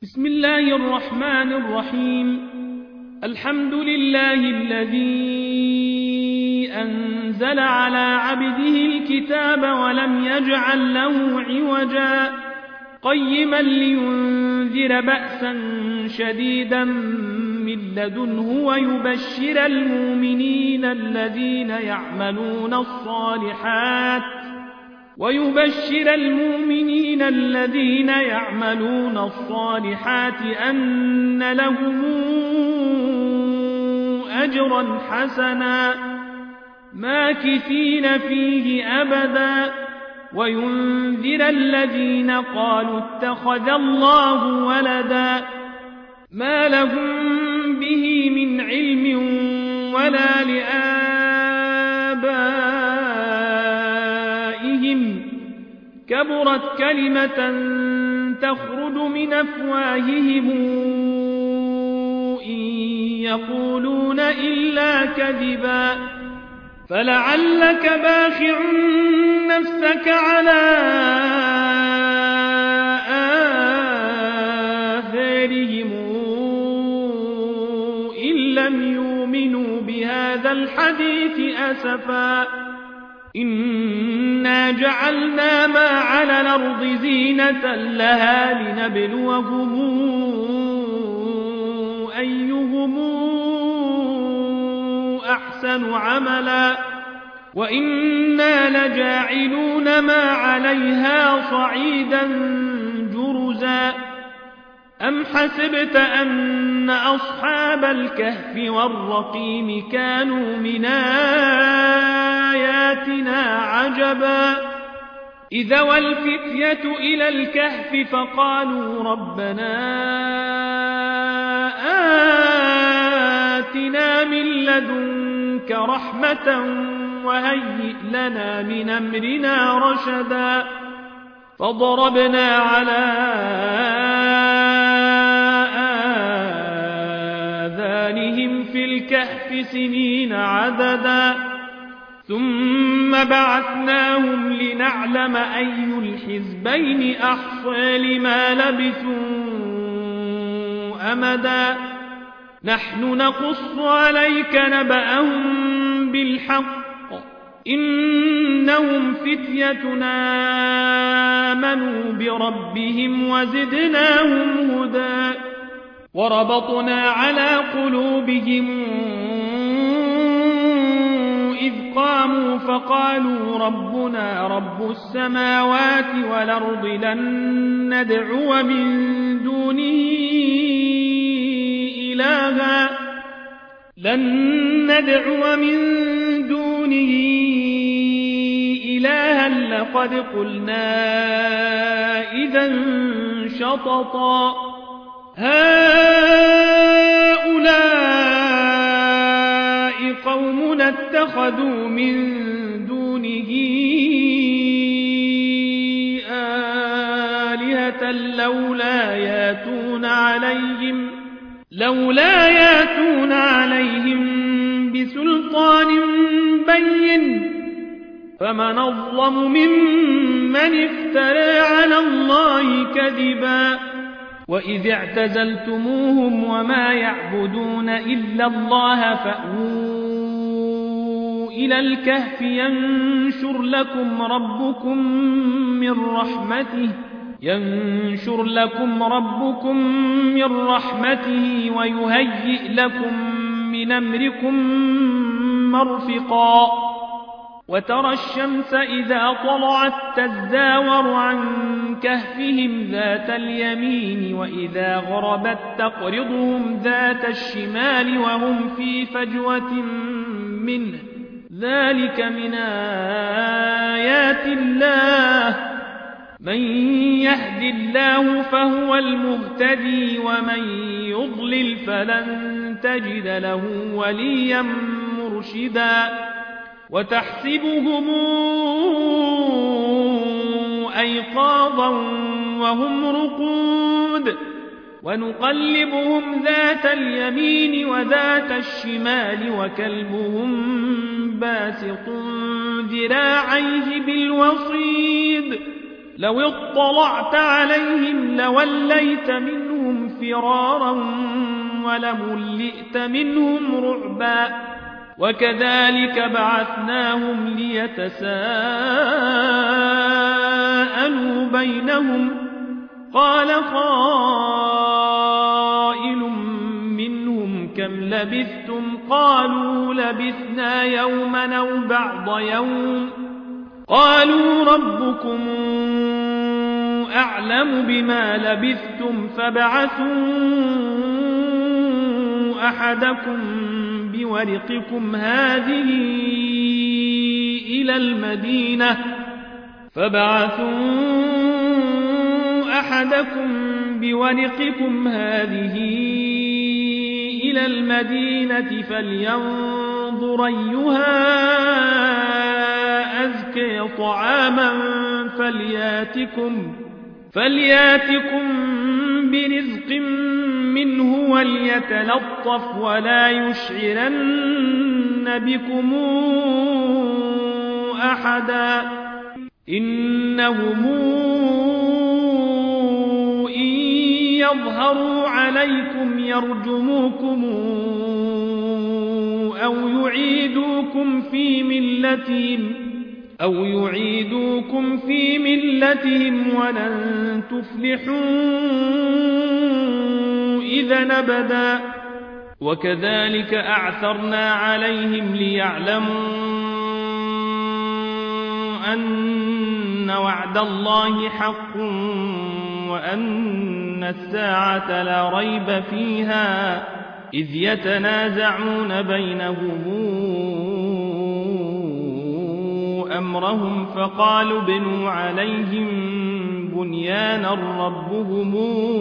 بسم الله الرحمن الرحيم. الحمد لله الذي أنزل على عبده الكتاب ولم يجعل له عوجا قيما لينذر بأسا شديدا من لدنه ويبشر المؤمنين الذين يعملون الصالحات أن لهم أجرا حسنا ماكثين فيه أبدا وينذر الذين قالوا اتخذ الله ولدا ما لهم به من علم ولا لآبائهم كبرت كلمة تخرج من أفواههم إن يقولون إلا كذبا فلعلك باخع نفسك على آثارهم إن لم يؤمنوا بهذا الحديث أسفا إنا جعلنا ما على الأرض زينة لها لنبلوهم أيهم أحسن عملا وإنا لجاعلون ما عليها صعيدا جرزا أم حسبت أن أصحاب الكهف والرقيم كانوا من آياتنا عجبا إذا والفتية إلى الكهف فقالوا ربنا آتنا من لدنك رحمة وهيئ لنا من أمرنا رشدا فضربنا على آذانهم في الكهف سنين عددا ثم بعثناهم لنعلم أي الحزبين أحصى لما لبثوا أمدا نحن نقص عليك نبأهم بالحق إنهم فتيتنا آمنوا بربهم وزدناهم هدى وربطنا على قلوبهم إذ قاموا فقالوا ربنا رب السماوات والأرض لن ندعو من دونه إلها لقد قلنا إذا شططا هؤلاء قوم اتخذوا من دونه آلهة لولا ياتون عليهم بسلطان بين فمن أظلم ممن افترى على الله كذبا وإذ اعتزلتموهم وما يعبدون إلا الله فأووا إلى الكهف ينشر لكم ربكم من رحمته ويهيئ لكم من أمركم مرفقا وترى الشمس إذا طلعت تزاور عن كهفهم ذات اليمين وإذا غربت تقرضهم ذات الشمال وهم في فجوة منه ذلك من آيات الله من يهد الله فهو المهتدي ومن يضلل فلن تجد له وليا مرشدا وتحسبهم أيقاظا وهم رقود ونقلبهم ذات اليمين وذات الشمال وكلبهم باسط ذراعيه بالوصيد لو اطلعت عليهم لوليت منهم منهم فرارا ولملئت منهم رعبا وكذلك بعثناهم ليتساءلوا بينهم قال قائل منهم كم لبثتم قالوا لبثنا يوما أو بعض يوم قالوا ربكم أعلم بما لبثتم فابعثوا أحدكم بورقكم هذه إلى المدينة فلينظر أيها أزكى طعاما فلياتكم برزق منه وليتلطف ولا يشعرن بكم أحدا إنهم إن يظهروا عليكم يرجموكم أو يعيدوكم في ملتهم ولن تفلحوا إذا أبدا وكذلك أعثرنا عليهم ليعلموا أن وعد الله حق وأن الساعة لا ريب فيها إذ يتنازعون بينهم أمرهم فقالوا ابنوا عليهم بنيانا ربهم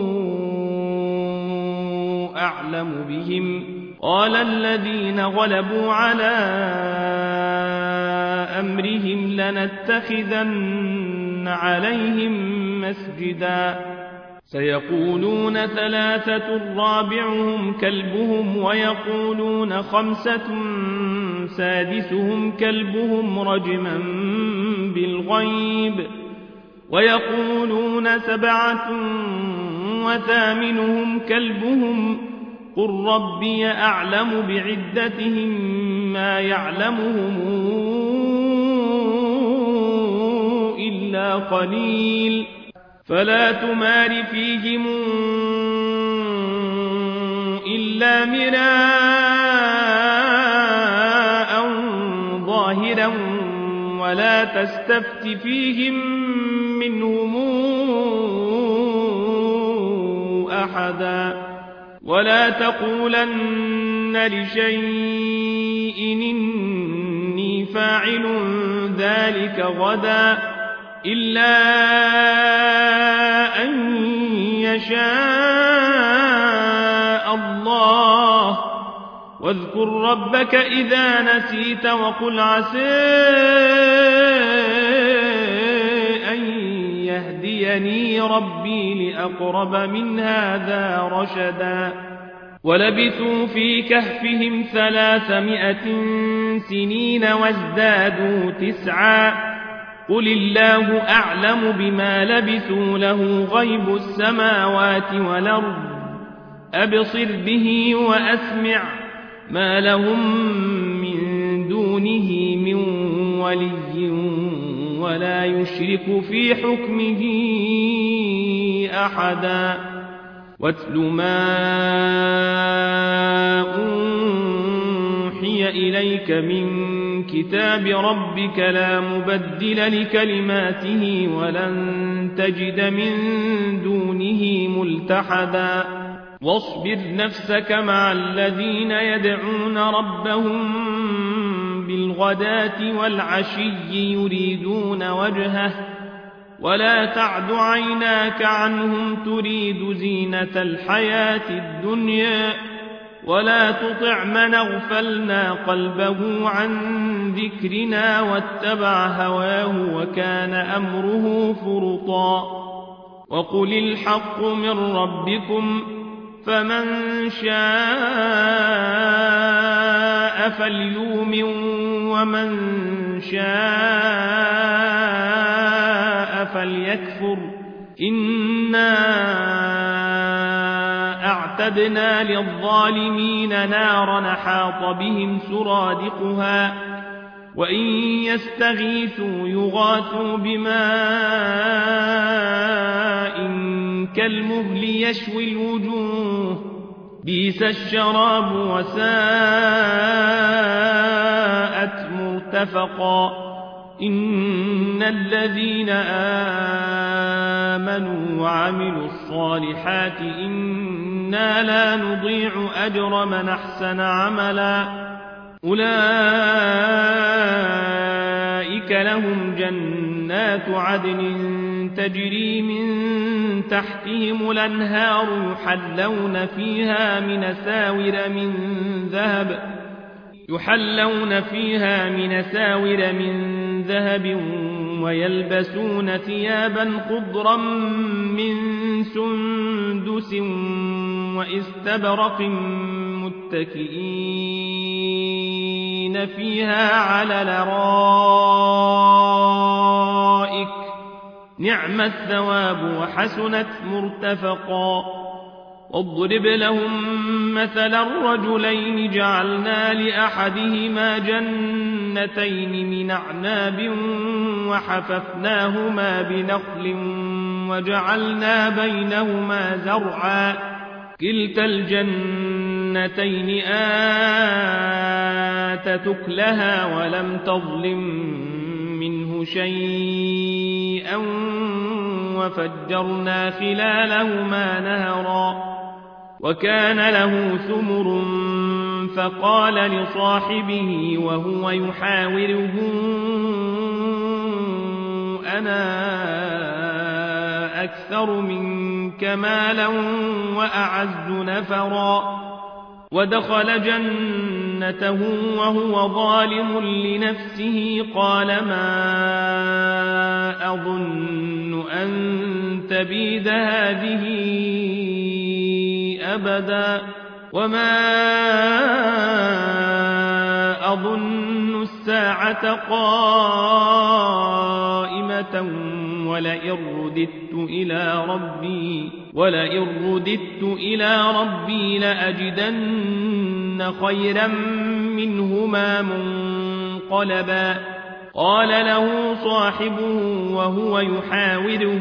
أعلم بهم قال الذين غلبوا على أمرهم لنتخذن عليهم مسجدا سيقولون 3 رابعهم كلبهم ويقولون 5 سادسهم كلبهم رجما بالغيب ويقولون 7 وثامنهم كلبهم قل ربي أعلم بعدتهم ما يعلمهم إلا قليل فلا تمار فيهم إلا مراء ظاهرا ولا تستفت فيهم منهم أحدا ولا تقولن لشيء إني فاعل ذلك غدا إلا أن يشاء الله واذكر ربك إذا نسيت وقل عسى أن يهديني ربي لأقرب من هذا رشدا ولبثوا في كهفهم 300 سنين وازدادوا 9 قل الله أعلم بما لبثوا له غيب السماوات والأرض أبصر به وأسمع ما لهم من دونه من ولي ولا يشرك في حكمه أحدا واتل ما أوحي إليك من كتاب ربك لا مبدل لكلماته ولن تجد من دونه ملتحدا واصبر نفسك مع الذين يدعون ربهم بالغداة والعشي يريدون وجهه ولا تعد عيناك عنهم تريد زينة الحياة الدنيا ولا تطع من اغفلنا قلبه عن ذكرنا واتبع هواه وكان أمره فرطا وقل الحق من ربكم فمن شاء فليؤمن ومن شاء فليكفر إنا وأعتدنا للظالمين نارا نحاط بهم سرادقها وإن يستغيثوا يغاثوا بماء كالمهل يشوي الوجوه بئس الشراب وساءت مرتفقا إن الذين آمنوا وعملوا الصالحات إنا لا نضيع أجر من أحسن عملا أولئك لهم جنات عدن تجري من تحتهم الأنهار يحلون فيها من ساور من ذهب ويلبسون ثيابا خضرا من سندس وإستبرق متكئين فيها على الأرائك نعم الثواب وحسنت مرتفقا واضرب لهم مثلا الرجلين جعلنا لأحدهما جنتين من أعناب وحففناهما بنخل وجعلنا بينهما زرعا كلتا الجنتين آتت أكلها ولم تظلم منه شيئا وفجرنا خلالهما نهرا وكان له ثمر فقال لصاحبه وهو يحاوره أنا أكثر منك مالا وأعز نفرا ودخل جنته وهو ظالم لنفسه قال ما أظن أن تبيد هذه أبدا وما أظن الساعة قائمة ولئن رددت إلى ربي لأجدن خيرا منهما منقلبا قال له صاحبه وهو يحاوره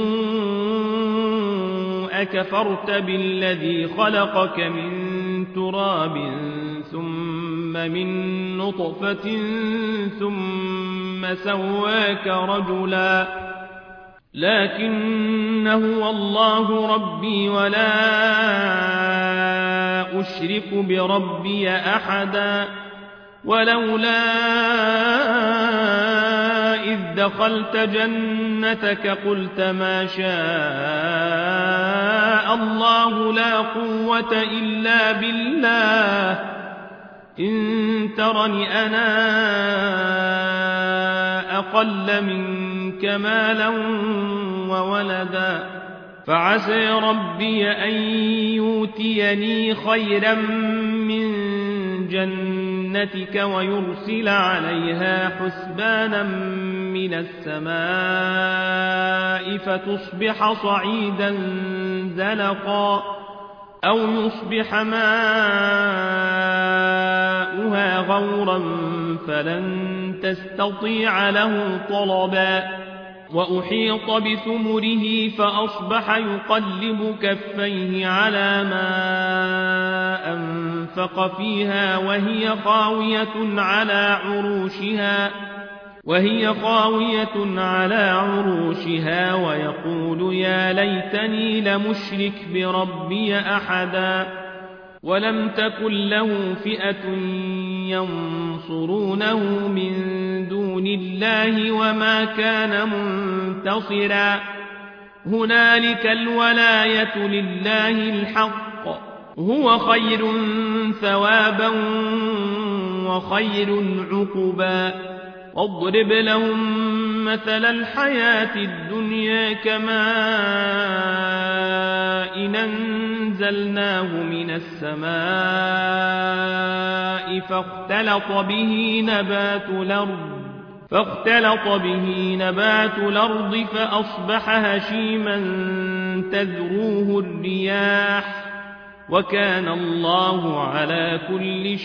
أكفرت بالذي خلقك من تراب ثم من نطفة ثم سواك رجلا لكن هو الله ربي ولا أشرك بربي أحدا ولولا إذ دخلت جنتك قلت ما شاء الله لا قوة إلا بالله إن ترني أنا أقل منك مالا وولدا فعسى ربي أن يؤتيني خيرا من جنتك ويرسل عليها حسبانا من السماء فتصبح صعيدا زلقا أو يصبح ماؤها غورا فلن تستطيع له طلبا وأحيط بثمره فأصبح يقلب كفيه على ما أنفق فيها وهي خاوية على عروشها ويقول يا ليتني لمشرك بربي أحدا ولم تكن له فئة ينصرونه من دون الله وما كان منتصرا هنالك الولاية لله الحق هو خير ثوابا وخير عقبا واضرب لهم مثل الحياة الدنيا كماء أنزلناه من السماء فاختلط به نبات الأرض فأصبح هشيما تذروه الرياح وكان الله على كل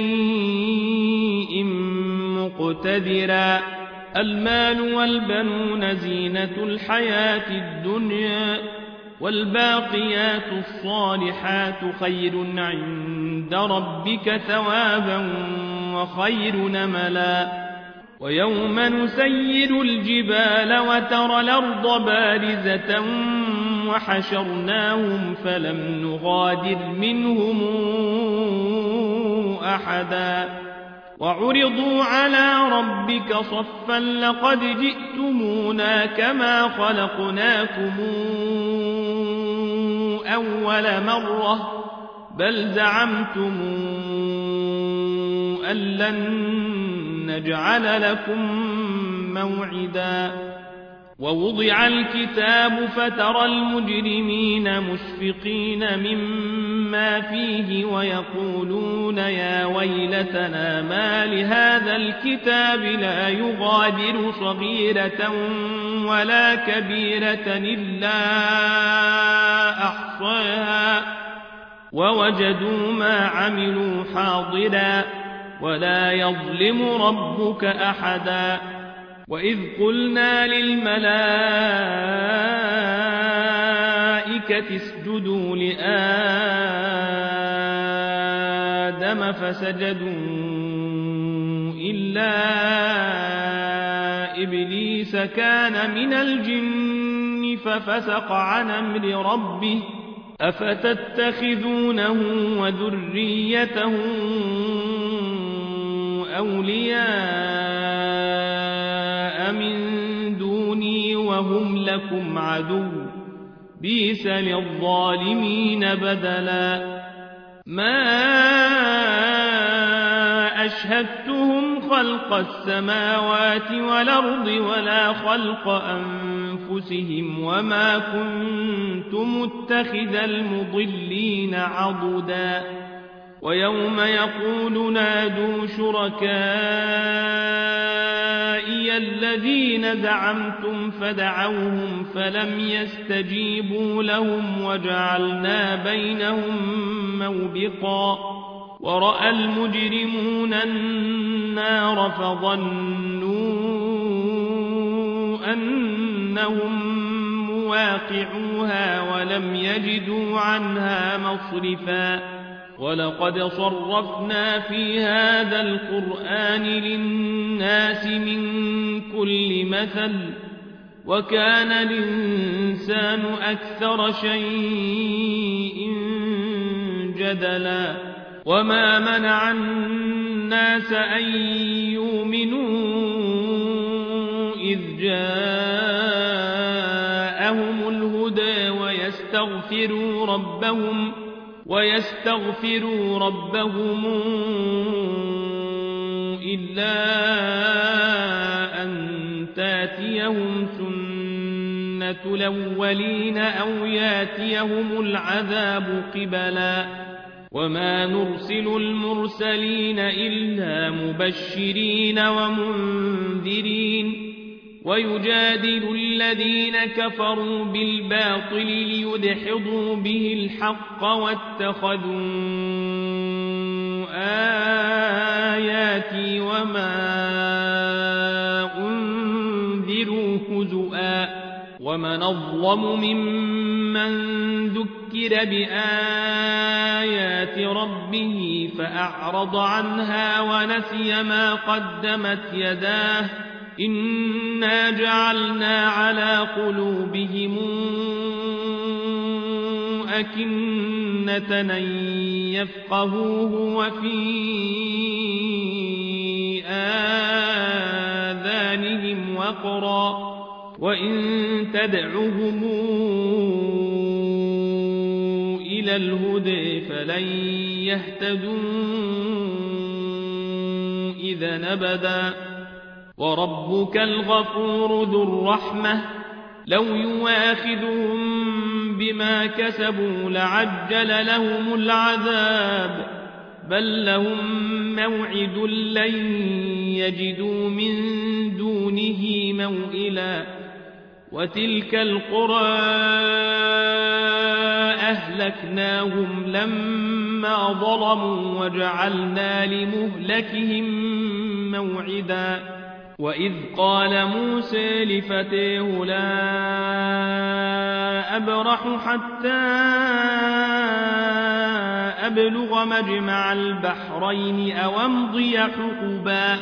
شيء مقتدرا المال والبنون زينة الحياة الدنيا والباقيات الصالحات خير عند ربك ثوابا وخير نملا ويوم نسير الجبال وترى الأرض بارزة وحشرناهم فلم نغادر منهم أحدا وعرضوا على ربك صفا لقد جئتمونا كما خلقناكم أول مرة بل زعمتم أن لن نجعل لكم موعدا ووضع الكتاب فترى المجرمين مشفقين مما فيه ويقولون يا ويلتنا ما لهذا الكتاب لا يغادر صغيرة ولا كبيرة إلا أحصاها ووجدوا ما عملوا حاضرا ولا يظلم ربك أحدا وإذ قلنا للملائكة اسجدوا لآدم فسجدوا إلا إبليس كان من الجن ففسق عن أمر ربه أفتتخذونه وذريته أولياء من دوني وهم لكم عدو بئس للظالمين بدلا ما أشهدتهم خلق السماوات والأرض ولا خلق أنفسهم وما كنت متخذ المضلين عضدا ويوم يقول نادوا شركائي الذين زعمتم فدعوهم فلم يستجيبوا لهم وجعلنا بينهم موبقا ورأى المجرمون النار فظنوا أنهم مواقعوها ولم يجدوا عنها مصرفا ولقد صرفنا في هذا القرآن للناس من كل مثل وكان الإنسان أكثر شيء جدلا وما منع الناس أن يؤمنوا إذ جاءهم الهدى ويستغفروا ربهم إلا أن تاتيهم سنة الأولين أو ياتيهم العذاب قبلا وما نرسل المرسلين إلا مبشرين ومنذرين ويجادل الذين كفروا بالباطل ليدحضوا به الحق واتخذوا آياتي وما أنذروا هزؤا ومن أظلم ممن ذكر بآيات ربه فأعرض عنها ونسي ما قدمت يداه إنا جعلنا على قلوبهم أكنة أن يفقهوه وفي آذانهم وقرا وإن تدعهم إلى الهدى فلن يهتدوا إذا أبدا وربك الغفور ذو الرحمة لو يواخذهم بما كسبوا لعجل لهم العذاب بل لهم موعد لن يجدوا من دونه موئلا وتلك القرى أهلكناهم لما ظلموا وجعلنا لمهلكهم موعدا وإذ قال موسى لفتيه لا أبرح حتى أبلغ مجمع البحرين أو أمضي حقبا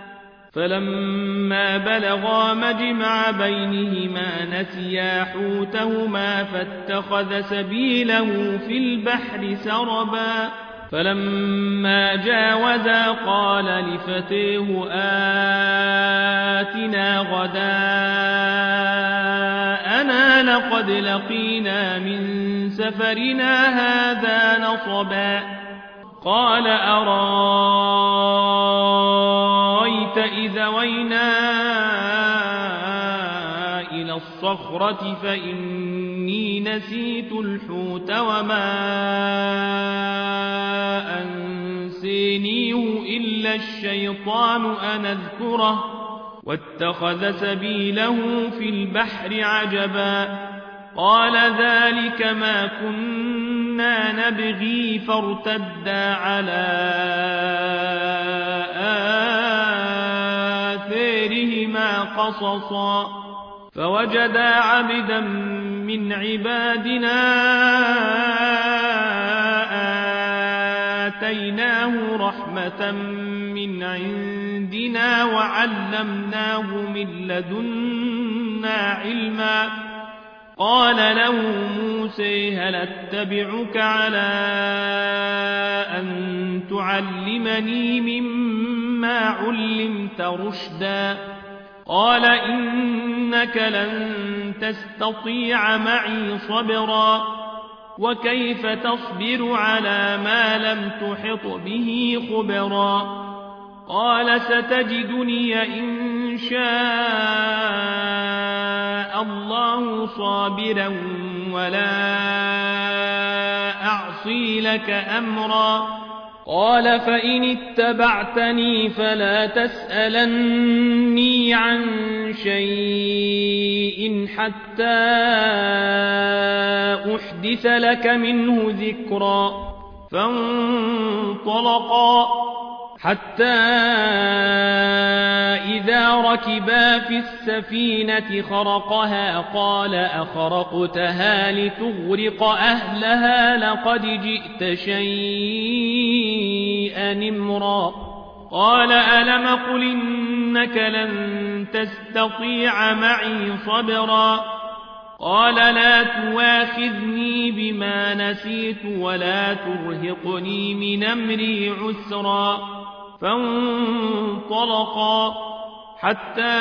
فلما بلغا مجمع بينهما نسيا حوتهما فاتخذ سبيله في البحر سربا فلما جاوزا قال لفتيه آتنا غداءنا لقد لقينا من سفرنا هذا نصبا قال أرأيت إذا وينا إلى الصخرة فإني نسيت الحوت وما أنسانيه إلا الشيطان أن أذكره واتخذ سبيله في البحر عجبا قال ذلك ما كنا نبغي فارتدا على آثارهما قصصا فوجدا عبدا من عبادنا آتيناه رحمة من عندنا وعلمناه من لدنا علما قال له موسى هل اتبعك على أن تعلمني مما علمت رشدا قال إنك لن تستطيع معي صبرا وكيف تصبر على ما لم تحط به خبرا قال ستجدني إن شاء الله صابرا ولا أعصي لك أمرا قال فإن اتبعتني فلا تسألني عن شيء حتى أحدث لك منه ذكرا فانطلقا حتى إذا ركبا في السفينة خرقها قال أخرقتها لتغرق أهلها لقد جئت شيئا إمرا قال ألم قل إنك لن تستطيع معي صبرا قال لا تواخذني بما نسيت ولا ترهقني من أمري عسرا فانطلقا حتى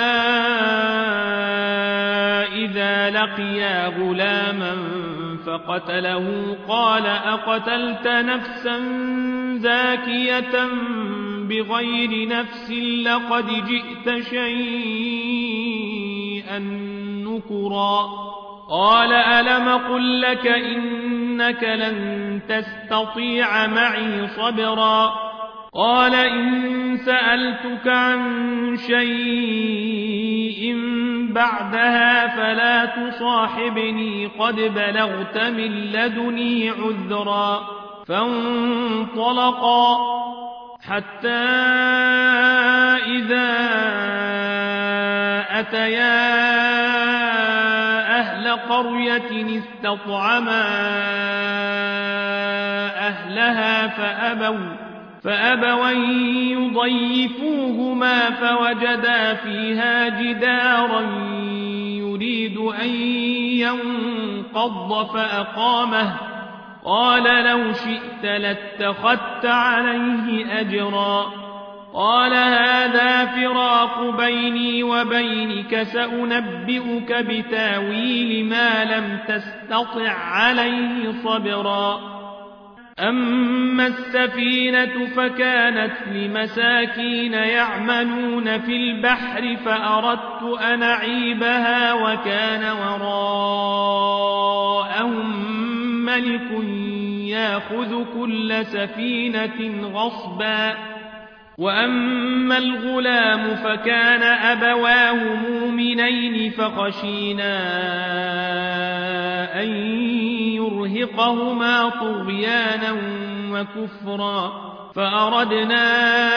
إذا لقيا غلاما فقتله قال أقتلت نفسا زاكية بغير نفس لقد جئت شيئا نكرا قال ألم قل لك إنك لن تستطيع معي صبرا قال إن سألتك عن شيء بعدها فلا تصاحبني قد بلغت من لدني عذرا فانطلقا حتى إذا أتيا أهل قرية استطعما أهلها فأبوا يضيفوهما فوجدا فيها جدارا يريد أن ينقض فأقامه قال لو شئت لاتخذت عليه أجرا قال هذا فراق بيني وبينك سأنبئك بتاويل ما لم تستطع عليه صبرا أما السفينة فكانت لمساكين يعملون في البحر فأردت أن أعيبها وكان وراءهم ملك يأخذ كل سفينة غصبا وأما الغلام فكان أبواه مؤمنين فخشينا أن ليرهقهما طغيانا وكفرا فأردنا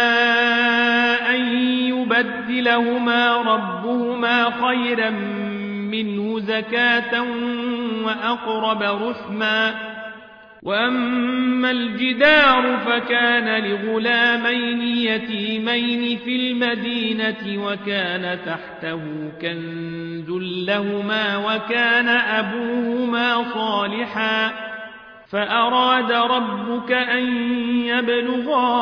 أن يبدلهما ربهما خيرا منه زكاة وأقرب رحما وأما الجدار فكان لغلامين يتيمين في المدينة وكان تحته كنز لهما وكان أبوهما صالحا فأراد ربك أن يبلغا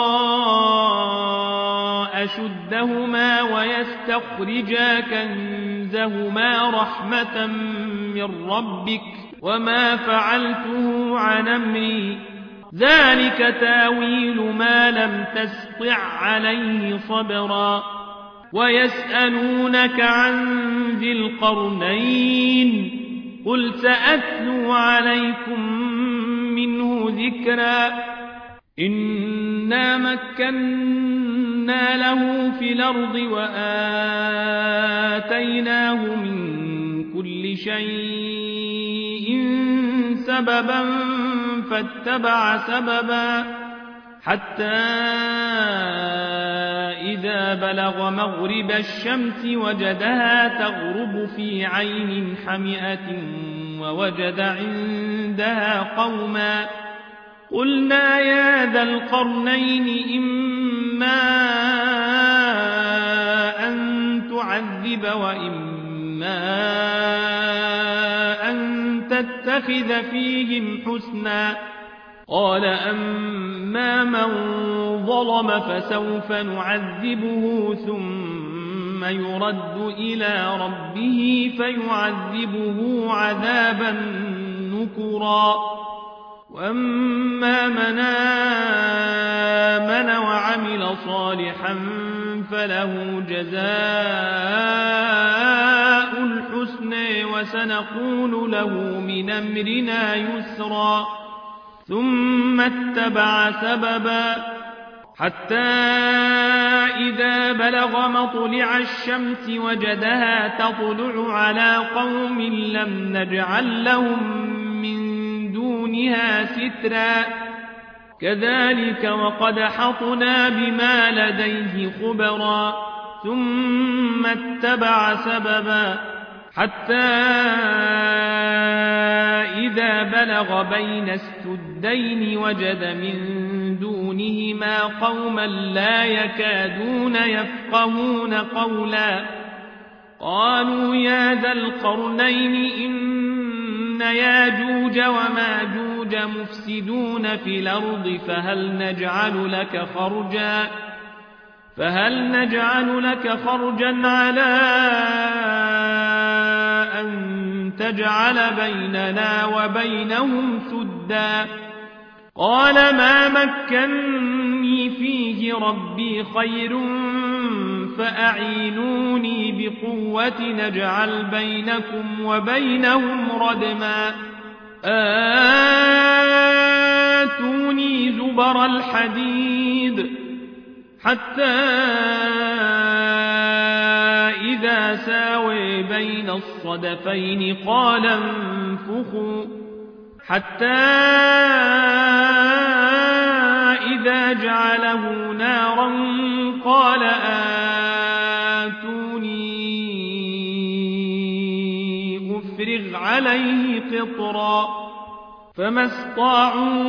أشدهما ويستخرجا كنزهما رحمة من ربك وما فعلته عن أمري ذلك تاويل ما لم تستطع عليه صبرا ويسألونك عن ذي القرنين قل سأتلو عليكم منه ذكرا إنا مكنا له في الأرض وآتيناه من كل شيء سببا فاتبع سببا حتى إذا بلغ مغرب الشمس وجدها تغرب في عين حمئة ووجد عندها قوما قلنا يا ذا القرنين إما أن تعذب وإما أن تتخذ فيهم حسنا قال أما من ظلم فسوف نعذبه ثم يرد إلى ربه فيعذبه عذابا نكرا وأما من آمن وعمل صالحا فله جزاء الحسن وسنقول له من أمرنا يسرا ثم اتبع سببا حتى إذا بلغ مطلع الشمس وجدها تطلع على قوم لم نجعل لهم من دونها سترا كذلك وقد حطنا بما لديه خبرا ثم اتبع سببا حتى إذا بلغ بين السدين وجد من دونهما قوما لا يكادون يفقهون قولا قالوا يا ذا القرنين إن ياجوج وماجوج مفسدون في الأرض فهل نجعل لك خرجا على أن تجعل بيننا وبينهم سدا قال ما مكنني فيه ربي خير فأعينوني بقوة نجعل بينكم وبينهم ردما آتوني زبر الحديد حتى إذا ساوي بين الصدفين قال انفخوا حتى إذا جعله نارا قال آتوني أفرغ عليه قطرا فما استطاعوا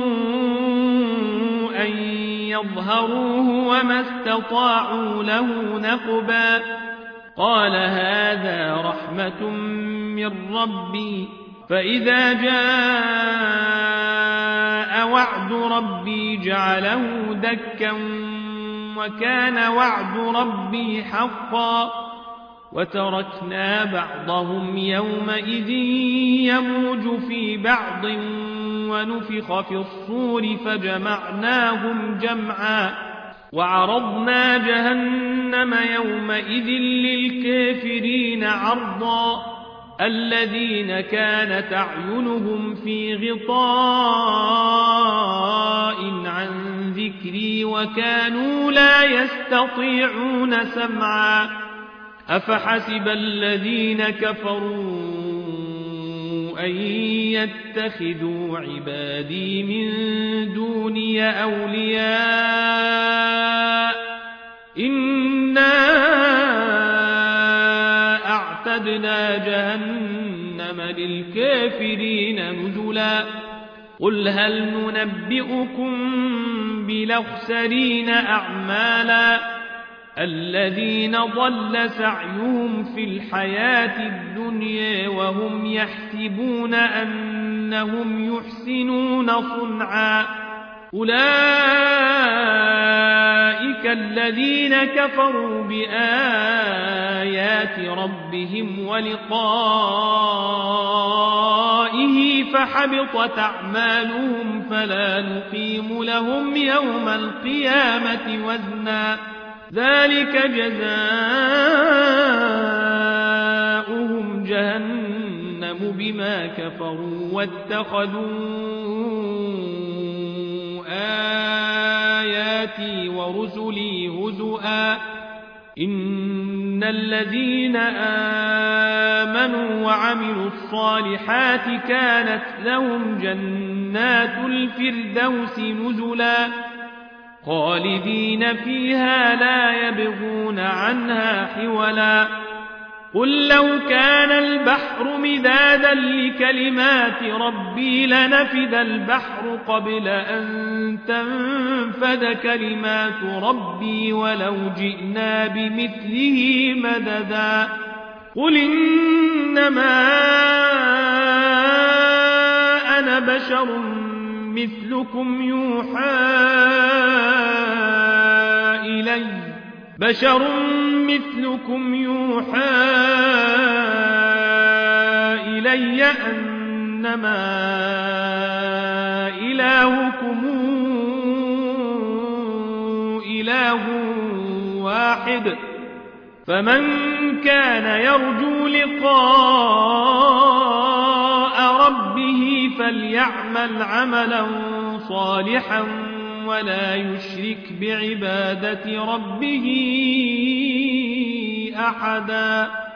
أن يظهروه وما استطاعوا له نقبا قال هذا رحمة من ربي فإذا جاء وعد ربي جعله دكا وكان وعد ربي حقا وتركنا بعضهم يومئذ يموج في بعض ونفخ في الصور فجمعناهم جمعا وعرضنا جهنم يومئذ للكافرين عرضا الذين كانت أعينهم في غطاء عن ذكري وكانوا لا يستطيعون سمعا أفحسب الذين كفروا أن يتخذوا عبادي من دوني أولياء إنا أعتدنا جهنم للكافرين نزلا قل هل ننبئكم بالأخسرين أعمالا الذين ضل سعيهم في الحياة الدنيا وهم يحسبون أنهم يحسنون صنعا أولئك الذين كفروا بآيات ربهم ولقائه فحبطت أعمالهم فلا نقيم لهم يوم القيامة وزنا ذلك جزاؤهم جهنم بما كفروا واتخذوا آياتي ورسلي هزؤا إن الذين آمنوا وعملوا الصالحات كانت لهم جنات الفردوس نزلا خالدين فيها لا يبغون عنها حولا قل لو كان البحر مدادا لكلمات ربي لنفد البحر قبل أن تنفد كلمات ربي ولو جئنا بمثله مددا قل إنما أنا بشر مثلكم يوحى إلي أنما إلهكم إله واحد فمن كان يرجو لقاء ربه فليعمل عملا صالحا ولا يشرك بعبادة ربه أحدا